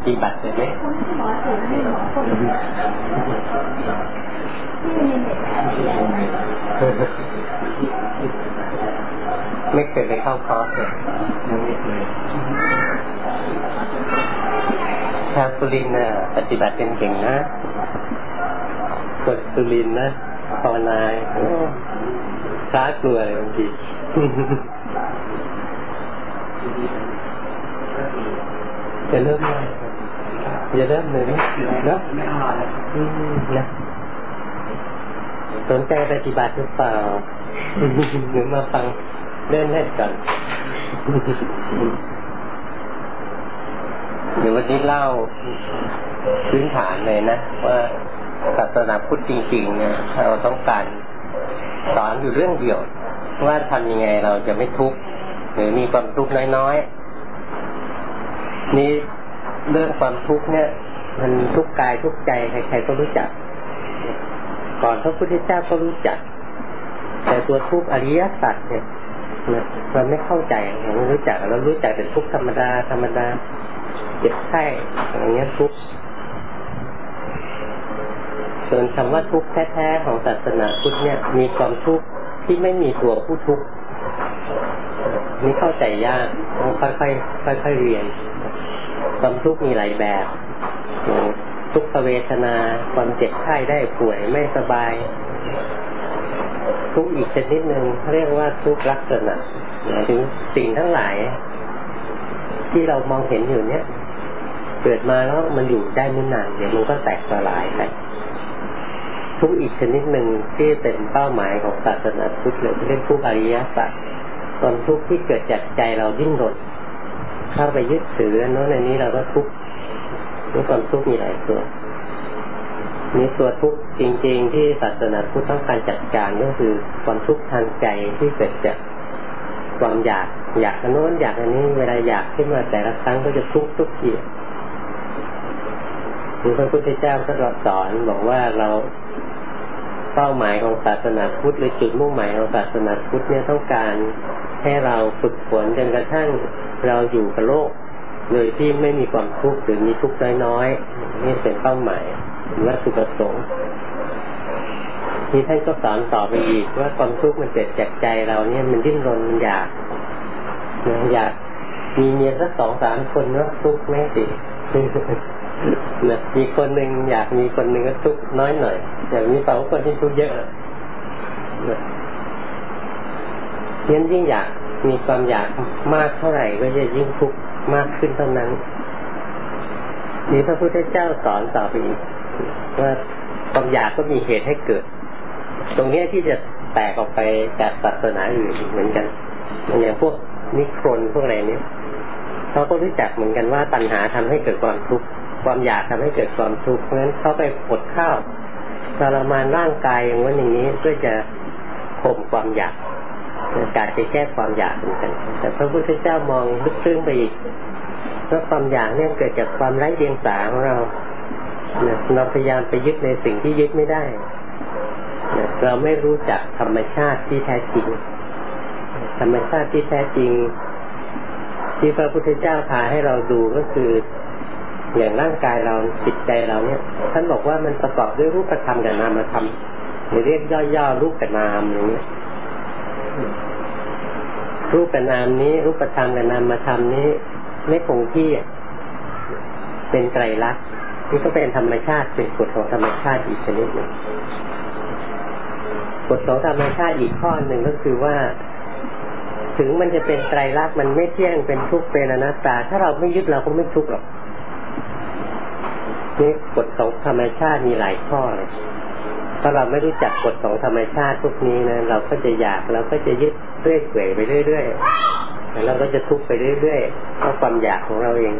ปฏิบัติเลยไหมไม่เคยไปเข้าคอร์สเลยยังไม่เคยชาวสุรินทร์น่ะปฏิบัติเป็นเก่งนะกดสุรินทร์นะภาวนาพระกลัวเลยบางทีจะเริ่มเลยจะเริ่มเลยนะไม่เอาเลยนะสนใจปฏิบัติหรือเปล่าหรือมาฟังเล่นก่อนเดี๋ยววันนี้เล่าพื้นฐานเลยนะว่าศาสนาพุทธจริงๆเนี่ยเราต้องการสอนอยู่เรื่องเดียวว่าทำยังไงเราจะไม่ทุกข์หรือมีความทุกข์น้อยๆนี่เรื่องความทุกข์เนี่ยมันทุกข์กายทุกข์ใจใครๆก็รู้จักก่อนพระพุทธเจ้าก็รู้จักแต่ตัวทุกข์อริยสัจเนี่ยเราไม่เข้าใจเราไม่รู้จักเรารู้จักแต่ทุกข์ธรรมดาเจ็บไข้อย่างเงี้ยทุกข์ส่วนคำว่าทุกข์แท้ๆของศาสนาพุทธเนี่ยมีความทุกข์ที่ไม่มีตัวผู้ทุกข์นี่เข้าใจยากต้องค่อยๆเรียนความทุกข์มีหลายแบบทุกขเวทนาความเจ็บไข้ได้ป่วยไม่สบายทุกข์อีกชนิดหนึ่งเรียกว่าทุกข์ลักษณะถึงสิ่งทั้งหลายที่เรามองเห็นอยู่เนี่ยเกิดมาแล้วมันอยู่ได้ไม่นานเดี๋ยวมันก็แตกสลายไปทุกข์อีกชนิดหนึ่งที่เป็นเป้าหมายของศาสนาพุทธเลยเรียกทุกข์อริยสัจความทุกข์ที่เกิดจากใจเราดิ้นรนเข้าไปยึดถือโน้นในนี้เราก็ทุกข์นี่ความทุกข์มีหลายตัวนี่ตัวทุกข์จริงๆที่ศาสนาพุทธต้องการจัดการก็คือความทุกข์ทางใจที่เกิดจากความอยากอันโน้นอยากอันนี้เวลาอยากขึ้นมาแต่ละครั้งก็จะทุกข์ทีพระพุทธเจ้าก็สอนบอกว่าเราเป้าหมายของศาสนาพุทธหรือจุดมุ่งหมายของศาสนาพุทธเนี่ยต้องการให้เราฝึกฝนจนกระทั่งเราอยู่กับโลกโดยที่ไม่มีความทุกข์หรือมีทุกข์น้อยๆนี่เป็นเป้าหมายวัตถุประสงค์ที่ท่านก็สอนต่อไปอีกว่าความทุกข์มันเกิดจากใจเราเนี่ยมันดิ้นรนมันอยากมีเมียสัก 2-3 คนเนาะทุกข์แม่สิมีคนหนึ่งอยากมีคนหนึ่งก็ทุกข์น้อยหน่อยอยากมี2 คนที่ทุกข์เยอะยิ่งอยากมีความอยากมากเท่าไหร่ก็จะยิ่งทุกข์มากขึ้นเท่านั้นนี่พระพุทธเจ้าสอนต่อไปอีกว่าความอยากก็มีเหตุให้เกิดตรงนี้ที่จะแตกออกไปจากศาสนาอื่นเหมือนกันอย่างพวกนิครนพวกอะไรนี้เขาก็รู้จักเหมือนกันว่าตัณหาทำให้เกิดความทุกข์ความอยากทำให้เกิดความทุกข์เพราะฉะนั้นเขาไปอดข้าวทรมานร่างกายอย่างว่าอย่างนี้เพื่อจะข่มความอยากการไปแก้ความอยากเหมือนกันแต่พระพุทธเจ้ามองลึกซึ้งไปอีกเพราะความอยากเนี่ยเกิดจากความไร้เดียงสาของเราพยายามไปยึดในสิ่งที่ยึดไม่ได้เราไม่รู้จักธรรมชาติที่แท้จริงธรรมชาติที่แท้จริงที่พระพุทธเจ้าพาให้เราดูก็คืออย่างร่างกายเราจิตใจเราเนี่ยท่านบอกว่ามันประกอบด้วยรูปธรรมกับนามธรรมหรือเรียกย่อๆรูปกับนามอย่างนี้รูปกับนามนี้รูปธรรมกับนามธรรมนี้ไม่คงที่เป็นไตรลักษณ์นี่ก็เป็นธรรมชาติเป็นกฎของธรรมชาติอีกชนิดหนึ่งกฎของธรรมชาติอีกข้อหนึ่งก็คือว่าถึงมันจะเป็นไตรลักษณ์มันไม่เที่ยงเป็นทุกข์เป็นอนัตตาถ้าเราไม่ยึดเราก็ไม่ทุกข์หรอกนี่กฎของธรรมชาติมีหลายข้อเลยถ้าเราไม่รู้จักกฎของธรรมชาติพวกนี้นะเราก็จะอยากเราก็จะยึดเรื่อยเปื่อยไปเรื่อยๆแล้วเราก็จะทุกข์ไปเรื่อยๆเพราะความอยากของเราเอง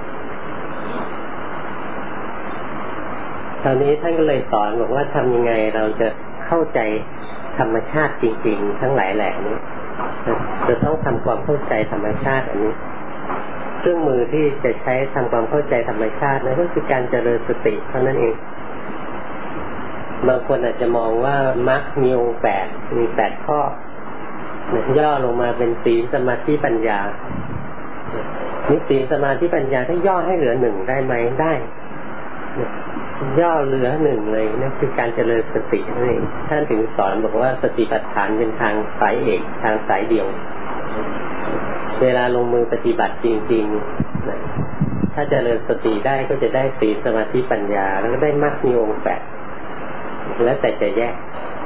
คราวนี้ท่านก็เลยสอนบอกว่าทำยังไงเราจะเข้าใจธรรมชาติจริงๆทั้งหลายแหล่นี้จะต้องทำความเข้าใจธรรมชาติอันนี้เครื่องมือที่จะใช้ทำความเข้าใจธรรมชาตินั่นก็คือการเจริญสติเท่านั้นเองบางคนอาจจะมองว่ามรรคมีองค์8มี8ข้อย่อลงมาเป็นศีลสมาธิปัญญามีศีลสมาธิปัญญาถ้าย่อให้เหลือหนึ่งได้ไหมได้ย่อเหลือหนึ่งเลยนั่นคือการเจริญสตินั่นเองท่านถึงสอนบอกว่าสติปัฏฐานเป็นทางสายเอกทางสายเดียวเวลาลงมือปฏิบัติจริงๆนะถ้าเจริญสติได้ก็จะได้ศีลสมาธิปัญญาแล้วก็ได้มรรคมีองค์แปดแล้วแต่จะแยก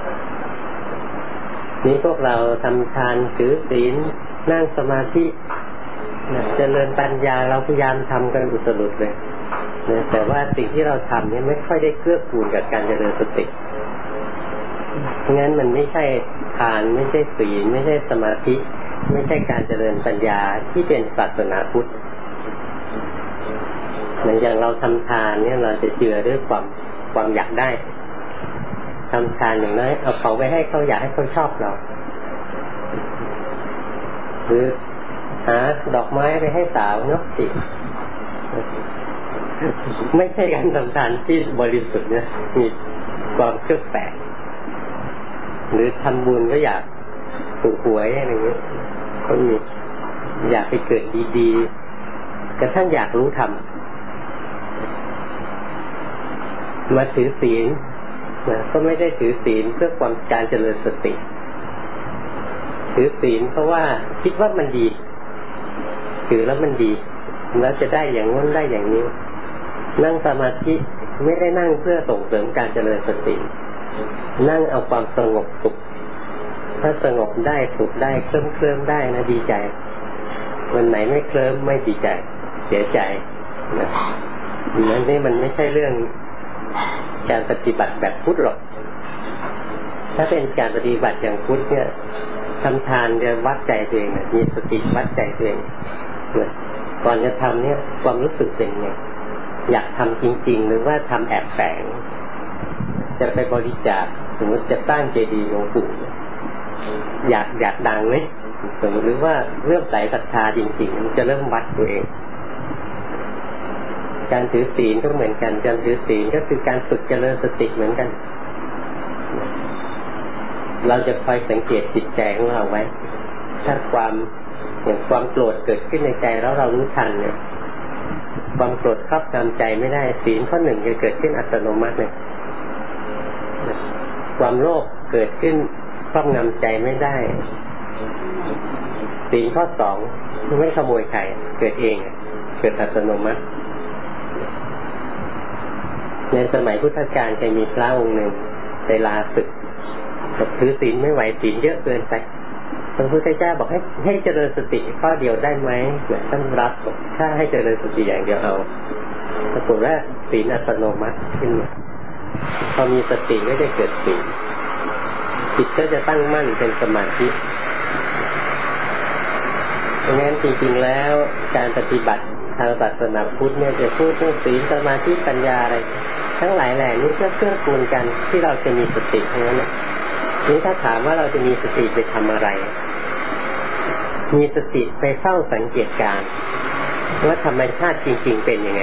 นี้พวกเราทำทานถือศีลนั่งสมาธิเจริญปัญญาเราพยายามทำกันอุตรุดเลยแต่ว่าสิ่งที่เราทำเนี่ยไม่ค่อยได้เกื้อกูลกับการเจริญสติเพราะงั้นมันไม่ใช่ทานไม่ใช่ศีลไม่ใช่สมาธิไม่ใช่การเจริญปัญญาที่เป็นศาสนาพุทธเหมือนอย่างเราทำทานเนี่ยเราจะเจือด้วยความอยากได้ทำทานอย่างน้อยเอาของไปให้เขาอยากให้เขาชอบเราหรือหาดอกไม้ไปให้สาวเนาะสิไม่ใช่การทำทานที่บริสุทธิ์เนี่ยมีความเครือบแฝงหรือทำบุญก็อยากถูกหวยอะไรอย่างเงี้ยก็มีอยากไปเกิดดีๆกระทั่งอยากรู้ธรรมมาถือศีลก็ไม่ได้ถือศีลเพื่อความการเจริญสติถือศีลเพราะว่าคิดว่ามันดีถือแล้วมันดีแล้วจะได้อย่างนู้นได้อย่างนี้นั่งสมาธิไม่ได้นั่งเพื่อส่งเสริมการเจริญสตินั่งเอาความสงบสุขถ้าสงบได้สุขได้เคลิ้มได้นะดีใจวันไหนไม่เคลิ้มไม่ดีใจเสียใจนะนั่นนี่มันไม่ใช่เรื่องการปฏิบัติแบบพุทธหรอกถ้าเป็นการปฏิบัติอย่างพุทธเนี่ยทำทานจะวัดใจตัวเองมีสติวัดใจตัวเองก่อนจะทำเนี่ยความรู้สึกเป็นไงอยากทำจริงๆหรือว่าทำแอบแฝงจะไปบริจาคสมมติจะสร้างเจดีย์หลวงปู่อยากดังไหมสมมติหรือว่าเริ่มใส่ศรัทธาจริงๆมันจะเริ่มวัดตัวเองการถือศีลก็เหมือนกันการถือศีลก็คือการฝึกเจริญสติเหมือนกันเราจะคอยสังเกตจิตใจของเราไว้ถ้าความโกรธเกิดขึ้นในใจแล้วเรารู้ทันเนี่ยความโกรธครอบงำใจไม่ได้ศีลข้อหนึ่งจะเกิดขึ้นอัตโนมัติเลยความโลภเกิดขึ้นครอบงำใจไม่ได้ศีลข้อสองไม่ขโมยใครเกิดเองเกิดอัตโนมัติในสมัยพุทธกาลจะมีพระองค์หนึ่งไปลาศึกถือศีลไม่ไหวศีลเยอะเกินไปพระพุทธเจ้าบอกให้เจริญสติข้อเดียวได้ไหมท่านรับถ้าให้เจริญสติอย่างเดียวเอาปรากฏว่าศีลอัตโนมัติขึ้นพอมีสติก็จะเกิดศีลจิตก็จะตั้งมั่นเป็นสมาธิเพราะงั้นจริงๆแล้วการปฏิบัติทางศาสนาพุทธเนี่ยจะพูดเรื่องศีลสมาธิปัญญาอะไรทั้งหลายแหล่นี้เพื่อเกื้อกูลกันที่เราจะมีสติทั้งนั้นนี่ถ้าถามว่าเราจะมีสติไปทำอะไรมีสติไปเฝ้าสังเกตการณ์ว่าธรรมชาติจริงๆเป็นยังไง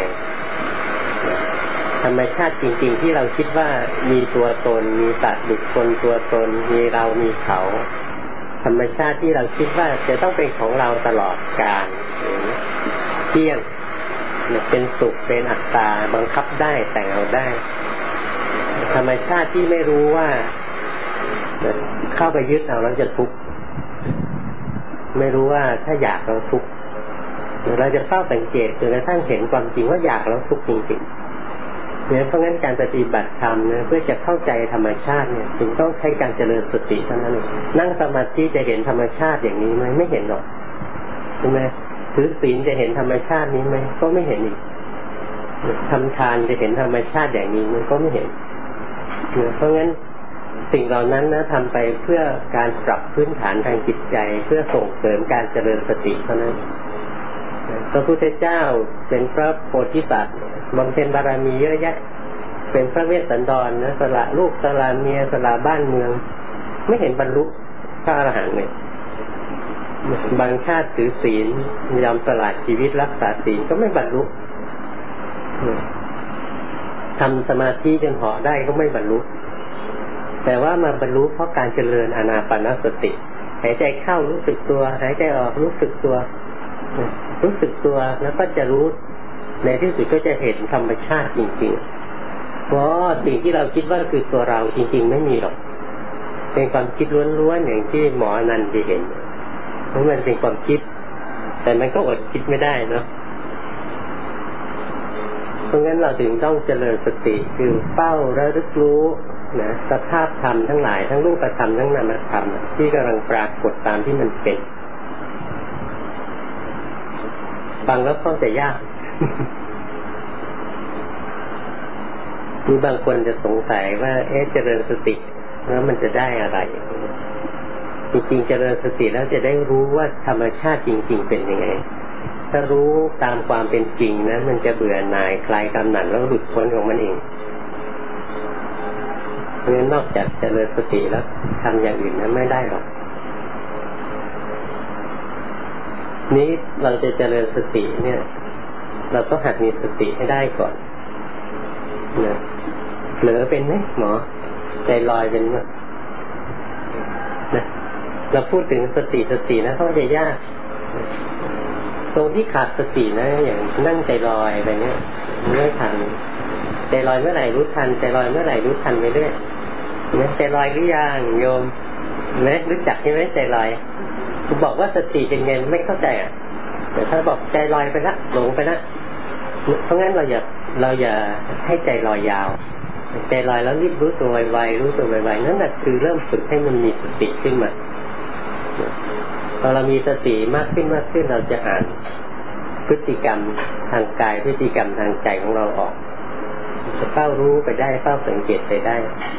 ธรรมชาติจริงๆที่เราคิดว่ามีตัวตนมีสัตว์บุคคลตัวตนมีเรามีเขาธรรมชาติที่เราคิดว่าจะต้องเป็นของเราตลอดกาลเที่ยงเป็นสุขเป็นอัตตาบังคับได้แต่งเอาได้ธรรมชาติที่ไม่รู้ว่าเข้าไปยึดเอาแล้วจะทุกข์ไม่รู้ว่าถ้าอยากเราทุกข์เราจะเฝ้าสังเกตจนกระทั่งเห็นความจริงว่าอยากเราทุกข์จริงๆเพราะงั้นการปฏิบัติธรรมเนี่ยเพื่อจะเข้าใจธรรมชาติเนี่ยจึงต้องใช้การเจริญสติเท่านั้นเองนั่งสมาธิจะเห็นธรรมชาติอย่างนี้ไหมไม่เห็นหรอกใช่ไหมถือศีลจะเห็นธรรมชาตินี้ไหมก็ไม่เห็นอีกทำทานจะเห็นธรรมชาติอย่างนี้มันก็ไม่เห็นเพราะงั้นสิ่งเหล่านั้นนะทำไปเพื่อการปรับพื้นฐานทางจิตใจเพื่อส่งเสริมการเจริญสติเท่านั้นพระพุทธเจ้าเป็นพระโพธิสัตว์บำเพ็ญบารมีเยอะแยะเป็นพระเวสสันดรนะสละลูกสละเมียสละบ้านเมืองไม่เห็นบรรลุพระอรหันต์เลยบางชาติถือศีลยอมสละชีวิตรักษาศีลก็ไม่บรรลุทำสมาธิจนเหาะได้ก็ไม่บรรลุแต่ว่ามาบรรลุเพราะการเจริญอานาปานสติหายใจเข้ารู้สึกตัวหายใจออกรู้สึกตัวรู้สึกตัวแล้วก็จะรู้ในที่สุดก็จะเห็นธรรมชาติจริงๆเพราะสิ่งที่เราคิดว่าคือตัวเราจริงๆไม่มีหรอกเป็นความคิดล้วนๆอย่างที่หมออนันต์ได้เห็นเพราะมันเป็นความคิดแต่มันก็อดคิดไม่ได้เนาะเพราะงั้นเราถึงต้องเจริญสติคือเฝ้าระลึกรู้นะสภาพธรรมทั้งหลายทั้งรูปธรรมทั้งนามธรรมที่กำลังปรากฏตามที่มันเป็นฟังแล้วเข้าใจยาก มีบางคนจะสงสัยว่าเจริญสติแล้วมันจะได้อะไรจริงๆเจริญสติแล้วจะได้รู้ว่าธรรมชาติจริงๆเป็นยังไงถ้ารู้ตามความเป็นจริงนะมันจะเบื่อหน่ายคลายกำหนัดแล้วหลุดพ้นของมันเองเพราะฉะนั้นนอกจากเจริญสติแล้วทำอย่างอื่นนั้นไม่ได้หรอกนี้เราจะเจริญสติเนี่ยเราก็หัดมีสติให้ได้ก่อนนะเผลอเป็นไหมหมอใจลอยเป็นไหมนะเราพูดถึงสตินะเขาจะยากตรงที่ขาดสตินะอย่างนั่งใจลอยไปเนี่ยไม่ทันใจลอยเมื่อไหร่รู้ทันใจลอยเมื่อไหร่รู้ทันไปเรื่อยเนี่ยใจลอยหรือยังโยมไหมรู้จักใช่ไหมใจลอยคุณบอกว่าสติเป็นไงไม่เข้าใจอ่ะแต่ถ้าบอกใจลอยไปละหลงไปละเพราะงั้นเราอย่าให้ใจลอยยาวใจลอยแล้วรีบรู้ตัวไวๆรู้ตัวไวๆนั่นแหละคือเริ่มฝึกให้มันมีสติขึ้นมาพอเรามีสติมากขึ้นเราจะอ่านพฤติกรรมทางกายพฤติกรรมทางใจของเราออกจะเฝ้ารู้ไปได้เฝ้าสังเกตไปได้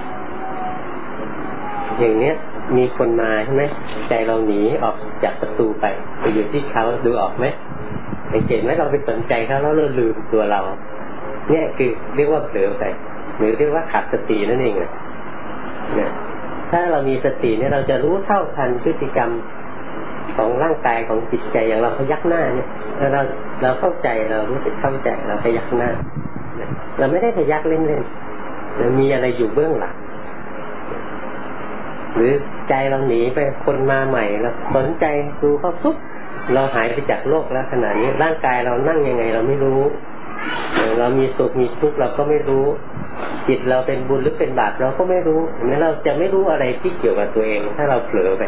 อย่างเนี้ยมีคนมาใช่ไหมใจเราหนีออกจากประตูไปอยู่ที่เขาดูออกไหมสังเกตไหมเราไปสนใจเขาแล้วเราลืมตัวเราเนี่ยคือเรียกว่าเผลอไปหรือเรียกว่าขาดสตินั่นเองเนี่ยถ้าเรามีสติเนี่ยเราจะรู้เท่าทันพฤติกรรมของร่างกายของจิตใจอย่างเราพยักหน้าเนี่ยเราเข้าใจเรารู้สึกเข้าใจเราพยักหน้าเราไม่ได้พยักเล่นๆเรามีอะไรอยู่เบื้องหลังหรือใจเราหนีไปคนมาใหม่เราสนใจดูเขาปุ๊บเราหายไปจากโลกแล้วขณะนี้ร่างกายเรานั่งยังไงเราไม่รู้เรามีสุขมีทุกข์เราก็ไม่รู้จิตเราเป็นบุญหรือเป็นบาปเราก็ไม่รู้งั้นเราจะไม่รู้อะไรที่เกี่ยวกับตัวเองถ้าเราเผลอไป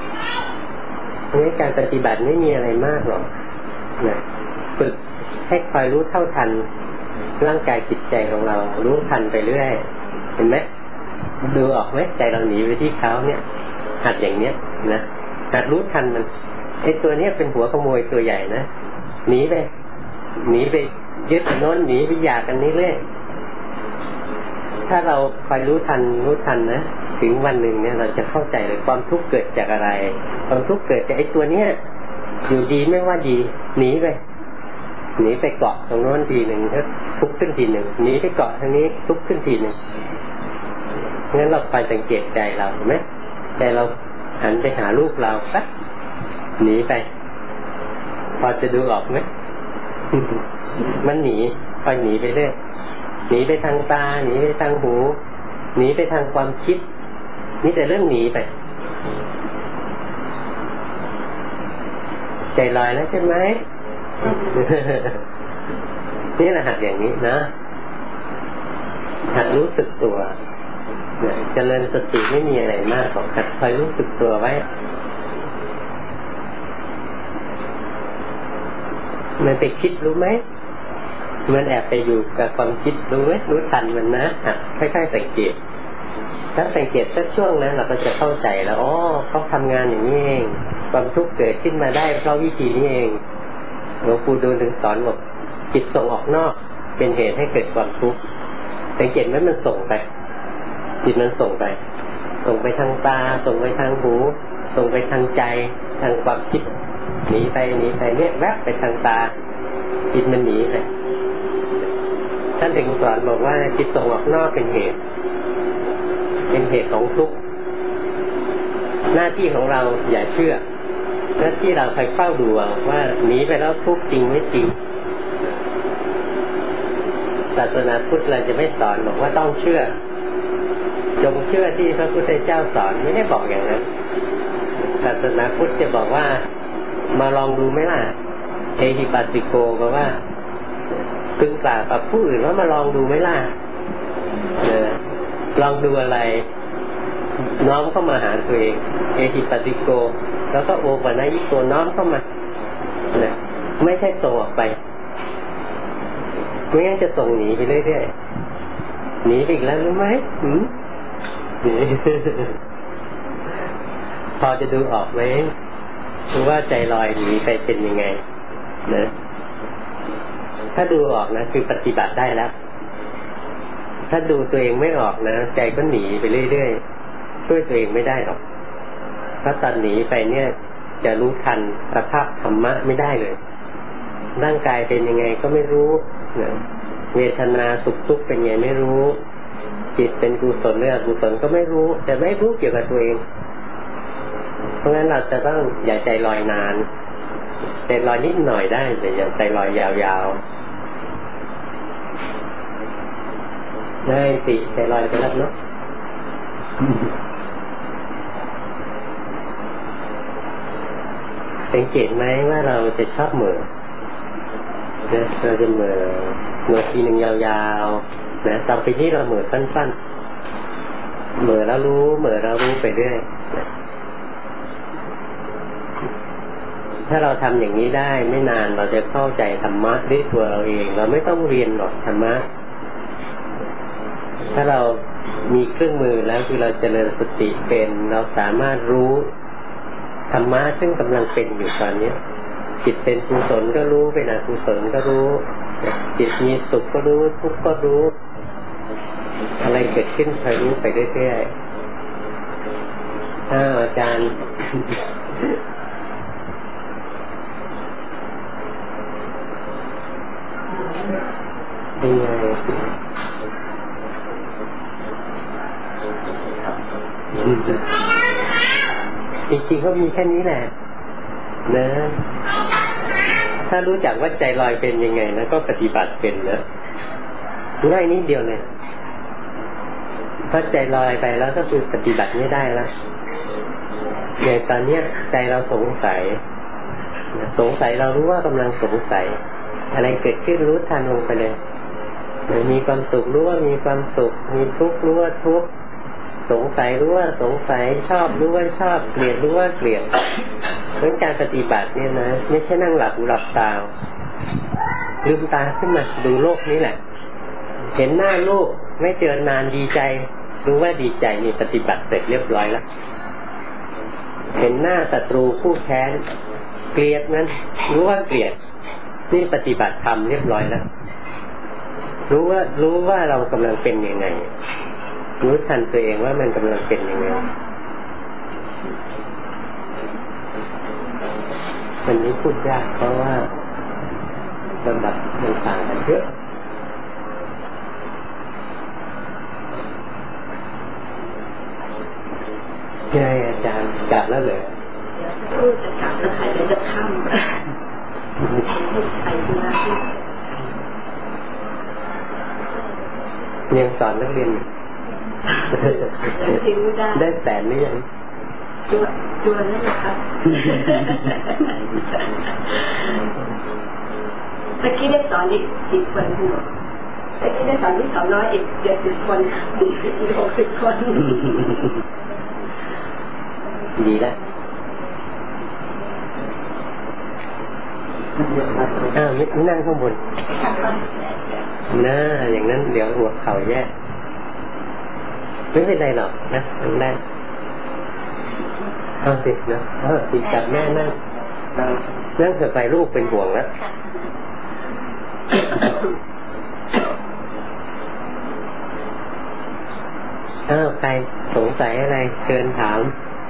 การปฏิบัติไม่มีอะไรมากหรอกนะฝึกให้คอยรู้เท่าทันร่างกายจิตใจของเรารู้ทันไปเรื่อยเห็นไหมดูออกไหมใจเราหนีไปที่เขาเนี่ยหัดอย่างเนี้ยนะหัดรู้ทันมันไอ้ตัวเนี้ยเป็นหัวขโมยตัวใหญ่นะหนีไปยึดโน้นหนีไปอยากกันนี้เรื่อยถ้าเราคอยรู้ทันนะถึงวันหนึ่งเนี่ยเราจะเข้าใจเลยความทุกข์เกิดจากอะไรความทุกข์เกิดจากไอ้ตัวเนี้ยอยู่ดีไม่ว่าดีหนีไปเกาะตรงโน้นทีหนึ่งแล้วทุกข์ขึ้นทีหนึ่งหนีไปเกาะทางนี้ทุกข์ขึ้นทีหนึ่งงั้นเราไปสังเกตใจเราเห็นไหมใจเราหันไปหาลูกเราปั๊บหนีไปพอจะดูออกไหม มันหนีไปเรื่อยหนีไปทางตาหนีไปทางหูหนีไปทางความคิดนี่แต่เรื่องหนีไปใจลอยแล้วใช่ไหม นี่แหละหัดอย่างนี้นะหัดรู้สึกตัวเจริญสติไม่มีอะไรมากหรอกหัดคอยรู้สึกตัวไว้มันไปคิดรู้ไหมมันแอบไปอยู่กับความคิดรู้ไหมรู้ทันมันนะค่อยๆสังเกตถ้าสังเกตสักช่วงนั้นเราก็จะเข้าใจแล้วอ๋อเขาทำงานอย่างนี้เองความทุกข์เกิดขึ้นมาได้เพราะวิธีนี้เองหลวงปู่ดูลถึงสอนบอกจิตส่งออกนอกเป็นเหตุให้เกิดความทุกข์สังเกตไหมมันส่งไปจิตมันส่งไปทางตาส่งไปทางหูส่งไปทางใจทางความคิดหนีไปเนี่ยแวบไปทางตาจิตมันหนีไปท่านถึงสอนบอกว่าจิตส่งออกนอกเป็นเหตุของทุกข์หน้าที่ของเราอย่าเชื่อหน้าที่เราคอยเฝ้าดูว่าหนีไปแล้วทุกข์จริงไม่จริงศาสนาพุทธเราจะไม่สอนบอกว่าต้องเชื่อจงเชื่อที่พระพุทธเจ้าสอนไม่ได้บอกอย่างนั้นศาสนาพุทธจะบอกว่ามาลองดูไหมล่ะเอหิปัสสิโกแปลว่าพึงกล่าวกับผู้อื่นว่ามาลองดูไหมล่ะลองดูอะไรน้อมเข้ามาหาตัวเองเอหิปัสสิโกแล้วก็โอปะนะยิโกน้อมเข้ามาไม่ใช่ส่งออกไปไม่งั้นจะส่งหนีไปเรื่อยๆหนีไปอีกแล้วรู้ไหมพอจะดูออกไหมว่าใจลอยหนีไปเป็นยังไงนะถ้าดูออกนะคือปฏิบัติได้แล้วถ้าดูตัวเองไม่ออกนะใจก็หนีไปเรื่อยๆช่วยตัวเองไม่ได้หรอกถ้าตอนหนีไปเนี่ยจะรู้ทันสภาพธรรมะไม่ได้เลยร่างกายเป็นยังไงก็ไม่รู้นะเวทนาสุขทุกข์เป็นไงไม่รู้จิตเป็นกุศลหรืออกุศลก็ไม่รู้แต่ไม่รู้เกี่ยวกับตัวเองเพราะงั้นเราจะต้องอย่าใจลอยนานใจลอยนิดหน่อยได้แต่อย่าใจลอยยาวๆได้สิใจลอยไปแล้วเนาะสังเกตไหมว่าเราจะชอบเหม่อเราจะเหม่อทีหนึ่งยาวๆนะต่อไปที่เราเหม่อสั้นๆเหม่อแล้วรู้เหม่อแล้วรู้ไปเรื่อยถ้าเราทำอย่างนี้ได้ไม่นานเราจะเข้าใจธรรมะด้วยตัวเราเองเราไม่ต้องเรียนหรอกธรรมะถ้าเรามีเครื่องมือแล้วคือเราเจริญสติเป็นเราสามารถรู้ธรรมะซึ่งกำลังเป็นอยู่ตอนนี้จิตเป็นกุศลก็รู้เป็นอกุศลก็รู้จิตมีสุขก็รู้ทุกข์ก็รู้อะไรเกิดขึ้นคอยรู้ไปเรื่อยๆอาจารย์เป็นไงจริงๆก็มีแค่นี้แหละนะถ้ารู้จักว่าใจลอยเป็นยังไงนะก็ปฏิบัติเป็นนะง่ายนิดเดียวเลยถ้าใจลอยไปแล้วก็คือปฏิบัติไม่ได้แล้วอย่างตอนนี้ใจเราสงสัยเรารู้ว่ากำลังสงสัยอะไรเกิดขึ้นรู้ทันลงไปเลยมีความสุขรู้ว่ามีความสุขมีทุกข์รู้ว่าทุกข์สงสัยรู้ว่าสงสัยชอบรู้ว่าชอบเกลียดรู้ว่าเกลียดเพราะการปฏิบัติเนี่ยนะไม่ใช่นั่งหลับตาลืมตาขึ้นมาดูโลกนี้แหละเห็นหน้าลูกไม่เจอนานดีใจรู้ว่าดีใจนี่ปฏิบัติเสร็จเรียบร้อยแล้วเห็นหน้าศัตรูคู่แค้นเกลียดนั้นรู้ว่าเกลียดนี่ปฏิบัติธรรมเรียบร้อยแล้วรู้ว่าเรากำลังเป็นยังไงรู้ทันตัวเองว่ามันกำลังเป็นยังไงวันนี้พูดยากเพราะว่าลำดับมันต่างกันเยอะใช่อาจารย์กลับแล้วเหรอพูดจะกลับแล้วใครจะข้ามไปดูแลยังสอนนักเรียนได้แสนหรือยังจวนแล้วนะครับตะกี้ได้สอนอีกคนหนึ่งตะกี้ได้สอนที่200อีก70 คนอีก60 คนดีแล้วไม่นั่งข้างบนน่าอย่างนั้นเดี๋ยวหัวเข่าแย่ไม่เป็นไรหรอกนะนั่งได้เอาสินะติดจับแม่นั่งเถอะไปลูกเป็นห่วงแล้วใครสงสัยอะไรเชิญถาม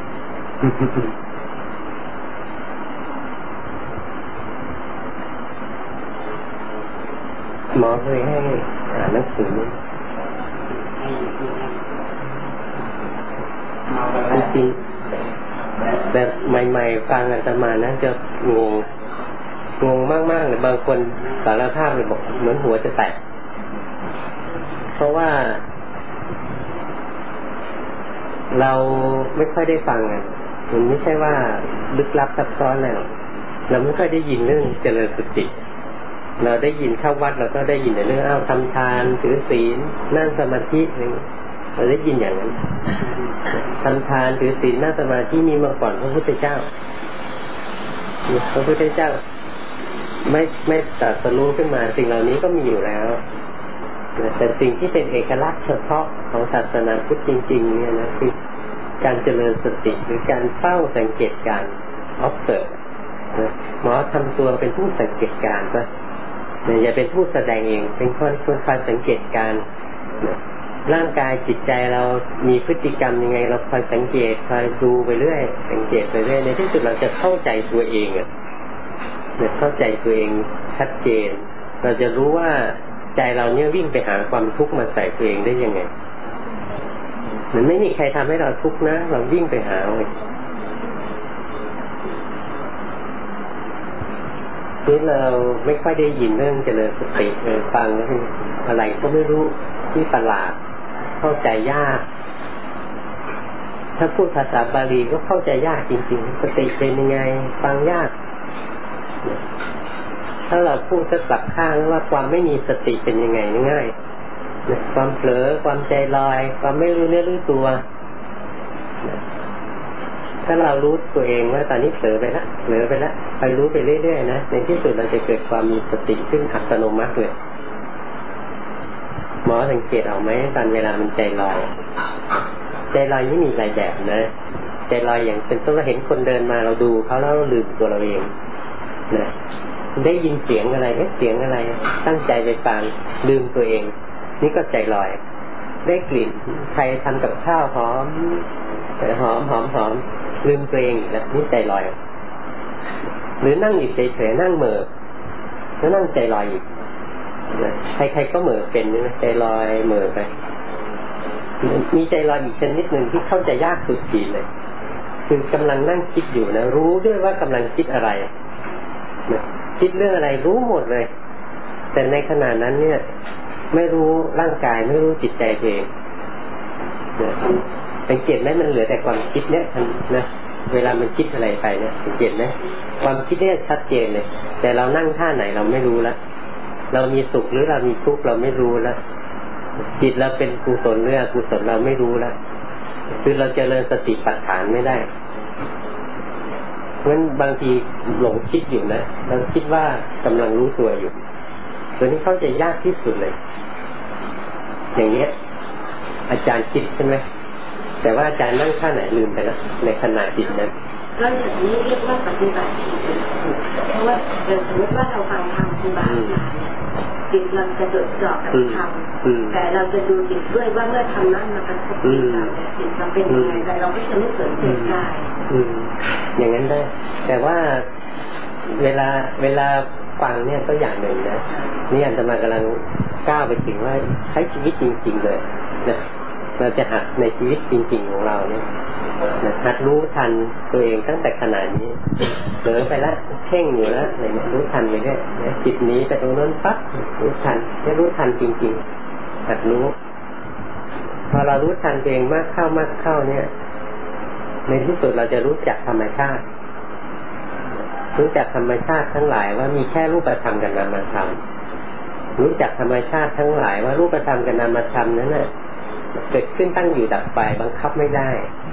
หมอเคยให้อ่านหนังสือจริงๆแบบใหม่ๆฟังอาตมานะจะงงมากๆเลยบางคนสารภาพเลยบอกเหมือนหัวจะแตกเพราะว่าเราไม่ค่อยได้ฟังมันไม่ใช่ว่าลึกลับซับซ้อนอะไรหรอกเราไม่ค่อยได้ยินเรื่องเจริญสติเราได้ยินเข้าวัดเราก็ได้ยินแต่เรื่องทำทานถือศีลนั่งสมาธิอะไรเราได้ยินอย่างนั้นทำทานถือศีลนั่งสมาธิมีมาก่อนพระพุทธเจ้าพระพุทธเจ้าไม่ตรัสรู้ขึ้นมาสิ่งเหล่านี้ก็มีอยู่แล้วแต่สิ่งที่เป็นเอกลักษณ์เฉพาะของศาสนาพุทธจริงๆเนี่ยนะคือการเจริญสติหรือการเฝ้าสังเกตการ observe หมอทำตัวเป็นผู้สังเกตการก็อย่าเป็นผู้แสดงเองเป็นคนคอยสังเกตการร่างกายจิตใจเรามีพฤติกรรมยังไงเราคอยสังเกตคอยดูไปเรื่อยสังเกตไปเรื่อยในที่สุดเราจะเข้าใจตัวเองเข้าใจตัวเองชัดเจนเราจะรู้ว่าใจเราเนี่ยวิ่งไปหาความทุกข์มาใส่ตัวเองได้ยังไงมันไม่มีใครทำให้เราทุกข์นะเราวิ่งไปหาเลยที่เราไม่ค่อยได้ยินเรื่องเจริญสติฟังอะไรก็ไม่รู้ที่ประหลาดเข้าใจยากถ้าพูดภาษาบาลีก็เข้าใจยากจริงๆสติเป็นยังไงฟังยากถ้าเราพูดสักกลับข้างว่าความไม่มีสติเป็นยังไงง่ายความเผลอความใจลอยความไม่รู้เนื้อรู้ตัวถ้าเรารู้ตัวเองว่าตอนนี้เผลอไปแล้วไปรู้ไปเรื่อยๆนะในที่สุดเราจะเกิดความมีสติขึ้นอัตโนมัติเลยหมอสังเกตออกไหมตอนเวลามันใจลอยนี่มีหลายแบบนะใจลอยอย่างเป็นต้นเราเห็นคนเดินมาเราดูเขาแล้วเราลืมตัวเราเองนะได้ยินเสียงอะไรเสียงอะไรตั้งใจไปฟังลืมตัวเองนี่ก็ใจลอยได้กลิ่นใครทำกับข้าวหอมลืมตัวเองอีกแล้วนี่ใจลอยหรือนั่งอยู่เฉยๆนั่งเหม่อแล้วนั่งใจลอยอีกใครๆก็เหม่อเป็นใช่ไหมใจลอยเหม่อไปมีใจลอยอีกชนิดหนึ่งที่เข้าใจยากสุดขีดเลยคือกำลังนั่งคิดอยู่นะรู้ด้วยว่ากำลังคิดอะไรคิดเรื่องอะไรรู้หมดเลยแต่ในขณะนั้นเนี่ยไม่รู้ร่างกายไม่รู้จิตใจตัวเองสังเกตไหมมันเหลือแต่ความคิดเนี่ยนะเวลามันคิดอะไรไปเนี่ยสังเกตไหมความคิดเนี่ยชัดเจนเลยแต่เรานั่งท่าไหนเราไม่รู้ละเรามีสุขหรือเรามีทุกข์เราไม่รู้ละจิตเราเป็นกุศลหรืออกุศลเราไม่รู้ละคือเราเจริญสติปัฏฐานไม่ได้เพราะฉะนั้นบางทีหลงคิดอยู่นะเราคิดว่ากำลังรู้ตัวอยู่ตัวนี้เข้าใจยากที่สุดเลยอย่างเนี้ยอาจารย์คิดใช่ไหมแต่ว่าอาจารย์นั่งท่าไหนลืมไปแล้วในขณะจิตนั้นก็อย่างนี้เรียกว่าปฏิบัติเพราะว่าสมมติว่าเราฟังธรรมครูบาอาจารย์จิตเราจะจดจ่อกับธรรมแต่เราจะดูจิตด้วยว่าเมื่อธรรมะมากระทบจิตเราเนี่ยจิตเราเป็นยังไงแต่เราก็จะไม่สนใจกายอย่างนั้นได้แต่ว่าเวลาฟังเนี่ยก็อย่างหนึ่งนะนี่อาจจะมากำลังก้าวไปถึงว่าใช้ชีวิตจริงๆเลยนะเราจะหัดในชีวิตจริงๆของเราเนี่ยหัดรู้ทันตัวเองตั้งแต่ขณะนี้เผลอไปแล้วเพ่งอยู่แล้วอะไรเนี่ยรู้ทันไปเรื่อยจิตนี้ไปตรงนั้นปั๊บรู้ทันจะรู้ทันจริงๆหัดรู้พอเรารู้ทันตัวเองมากเข้าเนี่ยในที่สุดเราจะรู้จักธรรมชาติรู้จักธรรมชาติทั้งหลายว่ามีแค่รูปธรรมกับนามธรรมรู้จักธรรมชาติทั้งหลายว่ารูปธรรมกับนามธรรมนั้นน่ะเกิดขึ้นตั้งอยู่ดับไปบังคับไม่ได้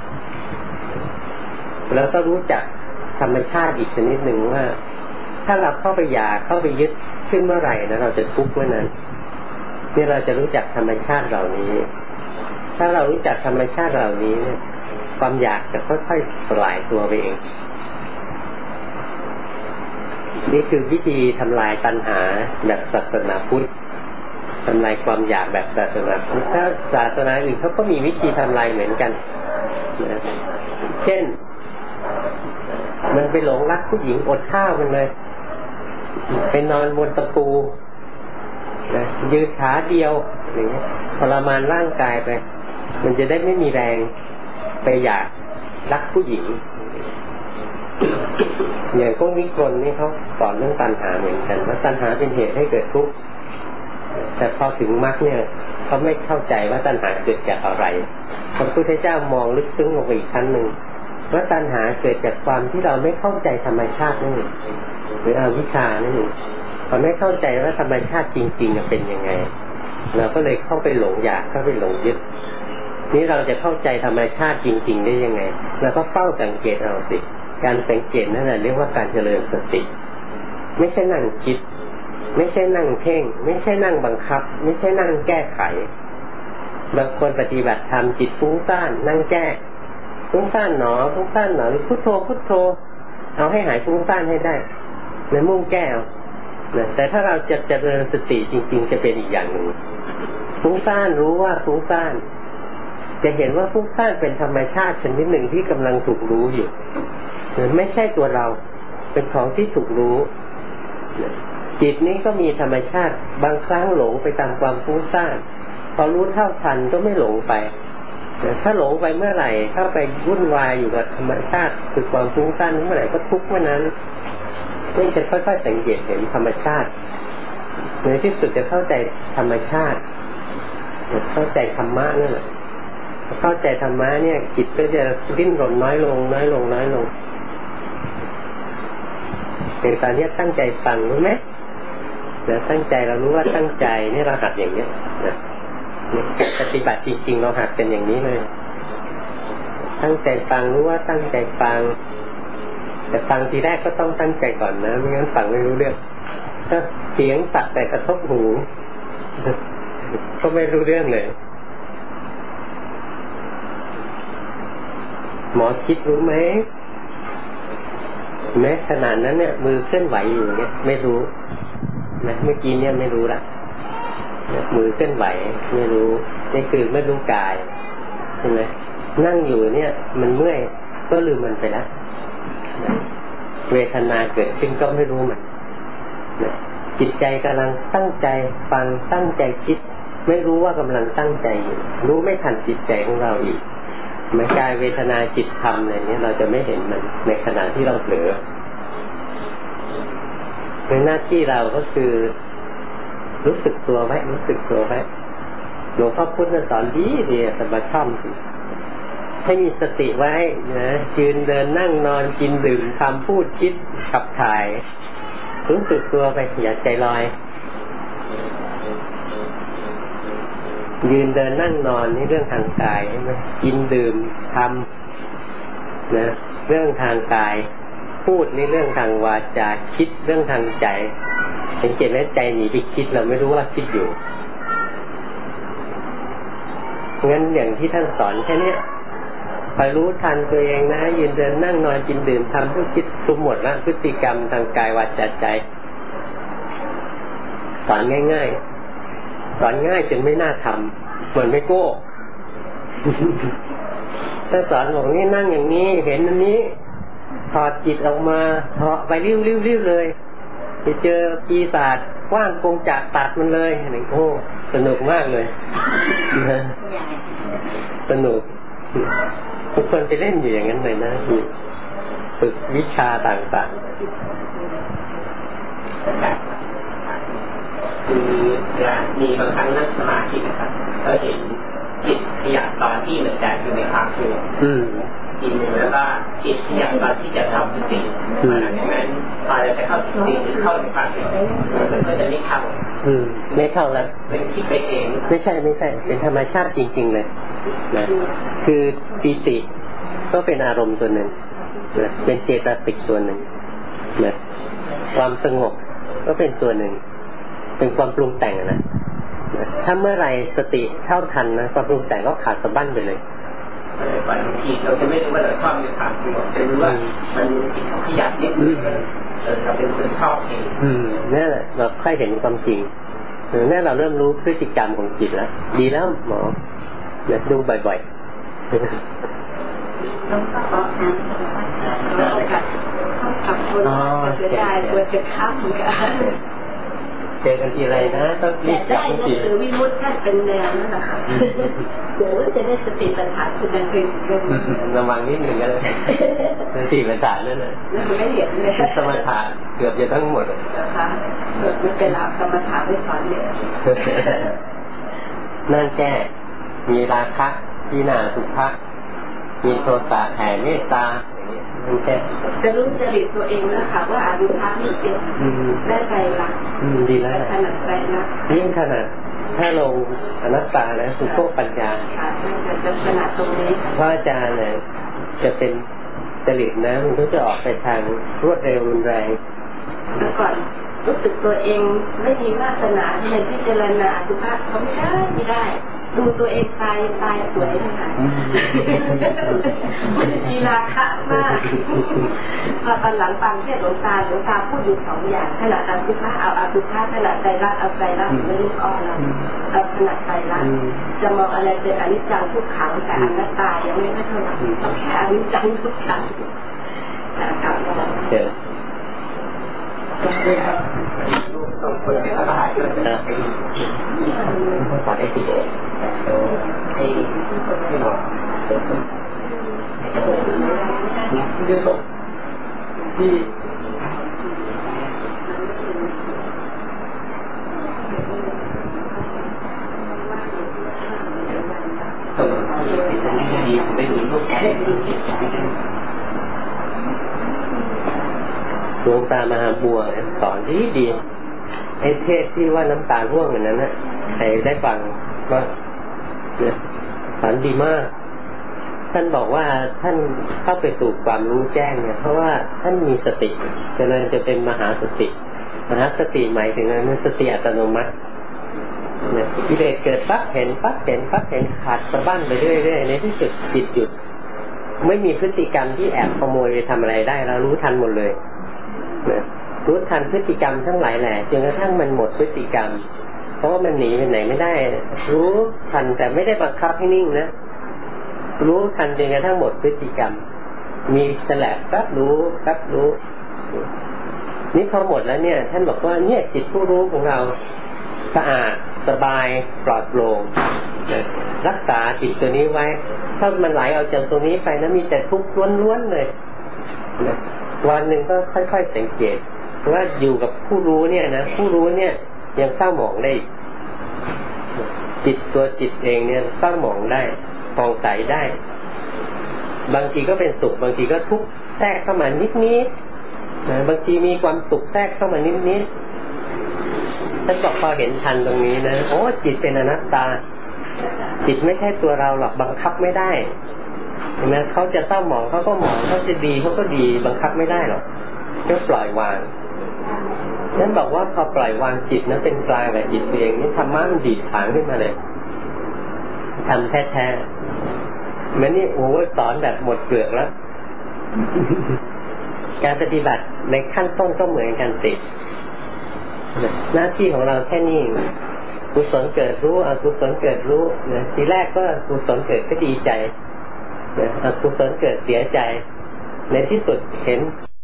แล้วก็รู้จักธรรมชาติอีกชนิดหนึ่งว่าถ้าเราเข้าไปอยากเข้าไปยึดขึ้นเมื่อไหร่นะเราจะทุกข์เมื่อนั้นนี่เราจะรู้จักธรรมชาติเหล่านี้ถ้าเรารู้จักธรรมชาติเหล่านี้ความอยากจะค่อยๆสลายตัวไปเองนี่คือวิธีทำลายตัณหาแบบศาสนาพุทธทำลายความอยากแบบศาสนาพุทธถ้าศาสนาอื่นเขาก็มีวิธีทำลายเหมือนกันนะเช่นมันไปหลงรักผู้หญิงอดข้าวมันเลยไปนอนบนตะปูนะยืนขาเดียวอย่างนี้ทรมานร่างกายไปมันจะได้ไม่มีแรงไปอยากรักผู้หญิงอย่างพวกนิครนนี่เขาสอนเรื่องตัณหาเหมือนกันว่าตัณหาเป็นเหตุให้เกิดทุกข์แต่พอถึงมรรคเนี่ยเขาไม่เข้าใจว่าตัณหาเกิดจากอะไรพระพุทธเจ้ามองลึกซึ้งลงไปอีกชั้นหนึ่งว่าตัณหาเกิดจากความที่เราไม่เข้าใจธรรมชาตินั่นเองหรืออวิชชานั่นเองเราไม่เข้าใจว่าธรรมชาติจริงๆเป็นยังไงเราก็เลยเข้าไปหลงอยากเข้าไปหลงยึดนี้เราจะเข้าใจธรรมชาติจริงๆได้ยังไงเราก็เฝ้าสังเกตเอาสิการสังเกตนั่นแหละเรียกว่าการเจริญสติไม่ใช่นั่งคิดไม่ใช่นั่งเพ่งไม่ใช่นั่งบังคับไม่ใช่นั่งแก้ไขบางคนปฏิบัติธรรมจิตฟุ้งซ่านนั่งแก้ฟุ้งซ่านหนอฟุ้งซ่านหนอหรือพุทโธพุทโธเอาให้หายฟุ้งซ่านให้ได้แล้วมุ่งแก้เอาแต่ถ้าเราจะเจริญสติจริงๆจะเป็นอีกอย่างหนึ่งฟุ้งซ่านรู้ว่าฟุ้งซ่านจะเห็นว่าฟุ้งซ่านเป็นธรรมชาติชนิดหนึ่งที่กำลังถูกรู้อยู่ไม่ใช่ตัวเราเป็นของที่ถูกรู้จิตนี้ก็มีธรรมชาติบางครั้งหลงไปตามความฟุ้งซ่านพอรู้เท่าทันก็ไม่หลงไปถ้าหลงไปเมื่อไหร่เข้าไปวุ่นวายอยู่กับธรรมชาติคือความฟุ้งซ่านเมื่อไหร่ก็ทุกข์เมื่อนั้นนี่จะค่อยๆสังเกตเห็นธรรมชาติในที่สุดจะเข้าใจธรรมชาติเข้าใจธรรมะนั่นแหละเข้าใจธรรมะเนี่ยจิตก็จะดิ้นรนน้อยลงน้อยลงน้อยลงเป็นตอนนี้ตั้งใจฟังรู้ไหมตั้งใจเรารู้ว่าตั้งใจนี่เราหัดอย่างนี้ปฏิบัติจริงๆเราหัดเป็นอย่างนี้เลยตั้งใจฟังรู้ว่าตั้งใจฟังแต่ฟังทีแรกก็ต้องตั้งใจก่อนนะไม่งั้นฟังไม่รู้เรื่องถ้าเสียงสักแต่กระทบหูก็ไม่รู้เรื่องเลยหมอคิดรู้ไหมแม้ขนาดนั้นเนี่ยมือเคลื่อนไหวอยู่เนี่ยไม่รู้นะเมื่อกี้เนี่ยไม่รู้ละมือเคลื่อนไหวไม่รู้นี่คือไม่รู้กายใช่ไหมนั่งอยู่เนี่ยมันเมื่อยก็ลืมมันไปแล้วเวทนาเกิดขึ้นก็ไม่รู้มันจิตใจกำลังตั้งใจฟังตั้งใจคิดไม่รู้ว่ากำลังตั้งใจอยู่รู้ไม่ทันจิตใจของเราอีกแม้กายเวทนาจิตธรรมอะไรนี้เราจะไม่เห็นมันในขณะที่เราเผลอในหน้าที่เราก็คือรู้สึกตัวไว้รู้สึกตัวไว้หลวงพ่อพุทธสอนดีแต่มาช่อมให้มีสติไว้นะยืนเดินนั่งนอนกินดื่มทำพูดคิดขับถ่ายรู้สึกตัวไปอย่าใจลอยยืนเดินนั่งนอนนี่เรื่องทางกายใช่ไหมกินดื่มทำนะเรื่องทางกายพูดนี่เรื่องทางวาจาคิดเรื่องทางใจสังเกตไหมใจหนีไปคิดเราไม่รู้ว่าคิดอยู่งั้นอย่างที่ท่านสอนแค่นี้คอยรู้ทันตัวเองนะยืนเดินนั่งนอนกินดื่มทำพูดคิดทุกหมดแล้วพฤติกรรมทางกายวาจาใจสอนง่ายๆสอนง่ายจนไม่น่าทำเหมือนไม่โก้ถ้าสอนบอกนี่นั่งอย่างนี้เห็นอันนี้ถอดจิตออกมาถอดไปริ้วๆเลยไปเจอปีศาจกว้างกงจักรตัดมันเลยนี่โอ้สนุกมากเลยสนุกทุกคนไปเล่นอยู่อย่างนั้นเลยนะฝึกวิชาต่างๆคือมีบางครั้งนั่งสมาธินะครับเราเห็นจิตขยับตอนที่เหมือนกันอยู่ในความสงบทีนึงแล้วก็จิตขยับตอนที่จะเข้าสติอย่างนั้นพอจะเข้าสติหรือเข้าในความสงบมันก็จะไม่เข้าไม่เข้าแล้วเป็นคิดไปเองไม่ใช่เป็นธรรมชาติจริงๆเลยนะคือปีติก็เป็นอารมณ์ตัวหนึ่งนะเป็นเจตสิกตัวหนึ่งนะความสงบก็เป็นตัวหนึ่งเป็นความปรุงแต่งนะถ้าเมื่อไรสติเท่าทันนะความปรุงแต่งก็ขาดสะบั้นไปเลยบางทีเราจะไม่รู้ว่าเราชอบในความสงบจะรู้ว่ามันจิตเขาขยับนิดนึงเราเป็นคนชอบเองนี่แหละเราค่อยเห็นความจริงนี่เราเริ่มรู้พฤติกรรมของจิตแล้วดีแล้วหมอเนี่ยดูบ่อยๆต้องขอน้ำขอบคุณจะได้ตัวจะข้ามกันเจอกันทีไรนะต้องรีบจับจิตหรือวิมุตติท่านเป็นแนวนั่นแหละค่ะเดี๋ยวจะได้สติปัญญาคือการเป็นระวังนิดหนึ่งก็เลยสติปัญญานั่นแหละไม่เห็นเลยสมถะเกือบจะทั้งหมดนะคะเกิดมันเป็นหลักสมถะไม่สอนเยอะนั่นแก้มีราคะพิจารณาสุภะมีโทสะแผ่เมตตาอย่างนี้จะรู้จริตตัวเองแล้วค่ะว่าอนุภาพนี่เป็นได้ใจรักดีแล้วขนาดใจรักยิ่งขนาดถ้าลงอนัตตานะคือพวกปัญญาจะขนาดตรงนี้พระอาจารย์เนี่ยจะเป็นจริตนะมันก็จะออกไปทางรวดเร็วรุนแรงเมื่อก่อนรู้สึกตัวเองไม่มีวาสนาที่จะพิจารณาสุภาพเขาไม่ได้ดูตัวเองตายสวยขนาดมันมีราคามากพอตอนหลังฟังเทศน์หลวงตาพูดอยู่2 อย่างขณะอสุภะเอาอสุภะขณะใจรักเอาใจรักไม่รู้อ้อเราเอาขณะใจรักจะมองอะไรเป็นอนิจจังทุกขังแต่อนัตตายังไม่เท่าไหร่ต้องแค่อนิจจังทุกขังนะครับเดี๋ยวขอได้สิให้หมดที่จะส่งที่ไปดูลูกแกหลวงตามหาบัวสอนดีไอ้เทศที่ว่าน้ำตาร่วงอย่างนั้นนะใครได้ฟังว่าสอนดีมากท่านบอกว่าท่านเข้าไปสู่ความรู้แจ้งเนี่ยเพราะว่าท่านมีสติจะเป็นมหาสติหมายถึงอะไรสติอัตโนมัติเนี่ยกิเลสเกิดปั๊บเห็นขาดสะบั้นไปเรื่อยๆในที่สุดจิตหยุดไม่มีพฤติกรรมที่แอบขโมยไปทำอะไรได้เรารู้ทันหมดเลยรู้ทันพฤติกรรมทั้งหลายแหละจนกระทั่งมันหมดพฤติกรรมเพราะว่ามันหนีไปไหนไม่ได้รู้ทันแต่ไม่ได้บังคับให้นิ่งนะรู้ทันจนกระทั่งหมดพฤติกรรมมีแฉลบปั๊บรู้นี่พอหมดแล้วเนี่ยท่านบอกว่าเนี่ยจิตผู้รู้ของเราสะอาดสบายปลอดโปร่งรักษาจิตตัวนี้ไว้ถ้ามันไหลเอาจากตรงนี้ไปนะมีแต่ทุกข์ล้วนๆเลยวันหนึ่งก็ค่อยๆสังเกตว่าอยู่กับผู้รู้เนี่ยนะผู้รู้เนี่ยยังเศร้าหมองได้จิตเองเนี่ยเศร้าหมองได้ฟองใสได้บางทีก็เป็นสุขบางทีก็ทุกข์แทรกเข้ามานิดๆนะบางทีมีความสุขแทรกเข้ามานิดๆท่านก็พอเห็นทันตรงนี้นะโอ้จิตเป็นอนัตตาจิตไม่ใช่ตัวเราหรอกบังคับไม่ได้เห็นไหมเขาจะเศร้าหมองเขาก็หมองเขาจะดีเขาก็ดีบังคับไม่ได้หรอกก็ปล่อยวางนั้นบอกว่าพอปล่อยวางจิตนั้นเป็นกลางกับจิตเองนี่ธรรมะมันดีดถางขึ้นมาเลยทำแท้ๆมันนี่โอ้สอนแบบหมดเปลือกแล้วการปฏิบัติในขั้นต้นก็เหมือนกันติดหน้าที่ของเราแค่นี้กุศลเกิดรู้อกุศลเกิดรู้ทีแรกก็กุศลเกิดก็ดีใจอกุศลเกิดเสียใจในที่สุดเห็น